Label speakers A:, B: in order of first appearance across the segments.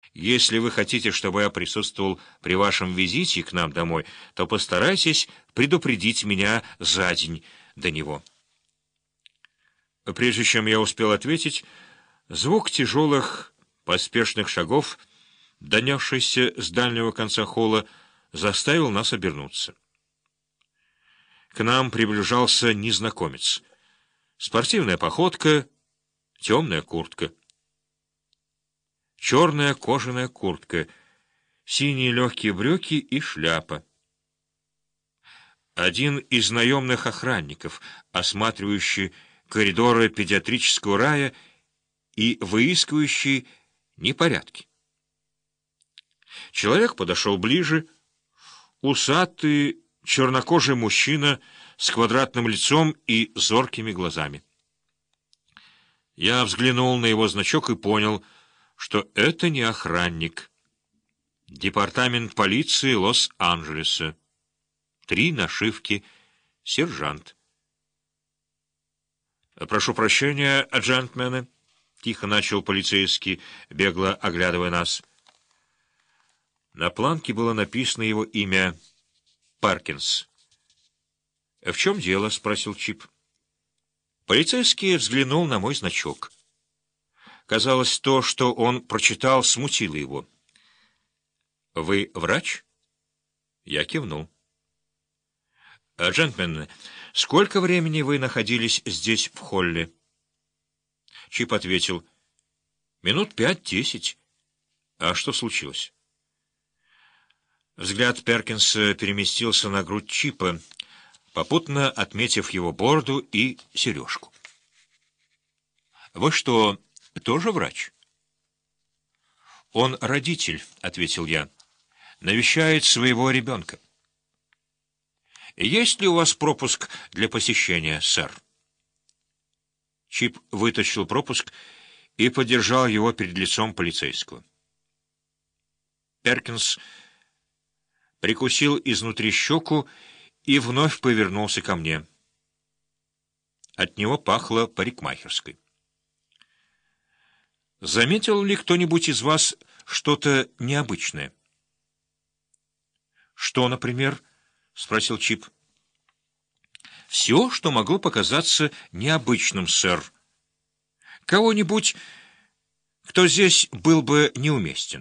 A: Если вы хотите, чтобы я присутствовал при вашем визите к нам домой, то постарайтесь предупредить меня за день до него». Прежде чем я успел ответить, звук тяжелых поспешных шагов, донесшийся с дальнего конца холла, заставил нас обернуться. К нам приближался незнакомец. Спортивная походка, темная куртка. Черная кожаная куртка, синие легкие брюки и шляпа. Один из наемных охранников, осматривающий коридоры педиатрического рая и выискивающий непорядки. Человек подошел ближе, усатый, чернокожий мужчина с квадратным лицом и зоркими глазами. Я взглянул на его значок и понял, что это не охранник. Департамент полиции Лос-Анджелеса. 3 нашивки. Сержант. «Прошу прощения, джентльмены», — тихо начал полицейский, бегло оглядывая нас. На планке было написано его имя — Паркинс. «В чем дело?» — спросил Чип. Полицейский взглянул на мой значок. Казалось, то, что он прочитал, смутило его. «Вы врач?» Я кивнул. «Джентльмены, сколько времени вы находились здесь, в холле?» Чип ответил: «Минут 5-10. А что случилось?» Взгляд Перкинса переместился на грудь Чипа, попутно отметив его бороду и сережку. «Вы что, тоже врач?» «Он родитель», — ответил я. «Навещает своего ребенка». «Есть ли у вас пропуск для посещения, сэр?» Чип вытащил пропуск и подержал его перед лицом полицейского. Перкинс прикусил изнутри щеку и вновь повернулся ко мне. От него пахло парикмахерской. «Заметил ли кто-нибудь из вас что-то необычное?» «Что, например?» — спросил Чип. «Все, что могло показаться необычным, сэр. Кого-нибудь, кто здесь был бы неуместен».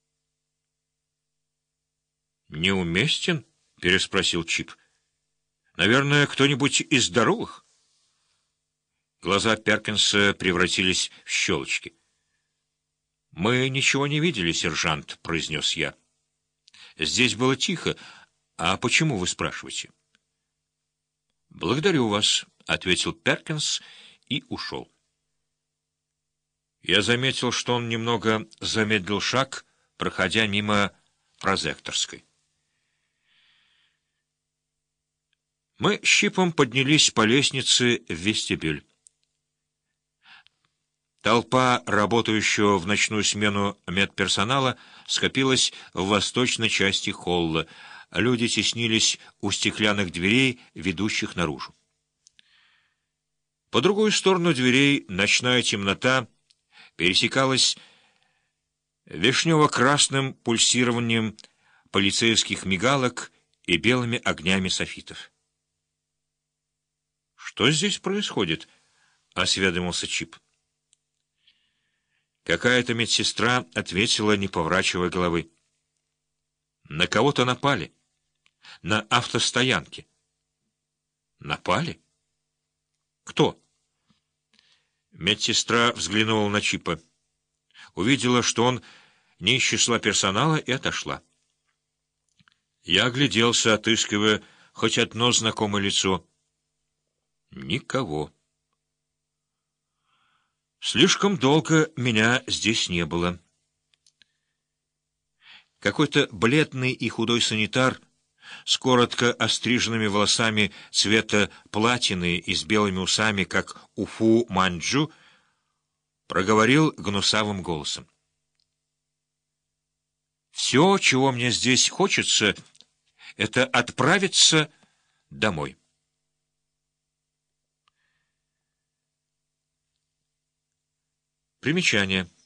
A: «Неуместен?» — переспросил Чип. «Наверное, кто-нибудь из здоровых?» Глаза Перкинса превратились в щелочки. «Мы ничего не видели, сержант», — произнес я. «Здесь было тихо. А почему вы спрашиваете?» «Благодарю вас», — ответил Перкинс и ушел. Я заметил, что он немного замедлил шаг, проходя мимо прозекторской. Мы с Чипом поднялись по лестнице в вестибюль. Толпа работающего в ночную смену медперсонала скопилась в восточной части холла. Люди теснились у стеклянных дверей, ведущих наружу. По другую сторону дверей ночная темнота пересекалась вишнево-красным пульсированием полицейских мигалок и белыми огнями софитов. «Что здесь происходит?» — осведомился Чип. Какая-то медсестра ответила, не поворачивая головы. «На кого-то напали. На автостоянке». «Напали? Кто?» Медсестра взглянула на Чипа. Увидела, что он не из числа персонала, и отошла. Я огляделся, отыскивая хоть одно знакомое лицо. Никого. Слишком долго меня здесь не было. Какой-то бледный и худой санитар с коротко остриженными волосами цвета платины и с белыми усами, как у Фу Манчжу, проговорил гнусавым голосом: «Все, чего мне здесь хочется, это отправиться домой». Примечание.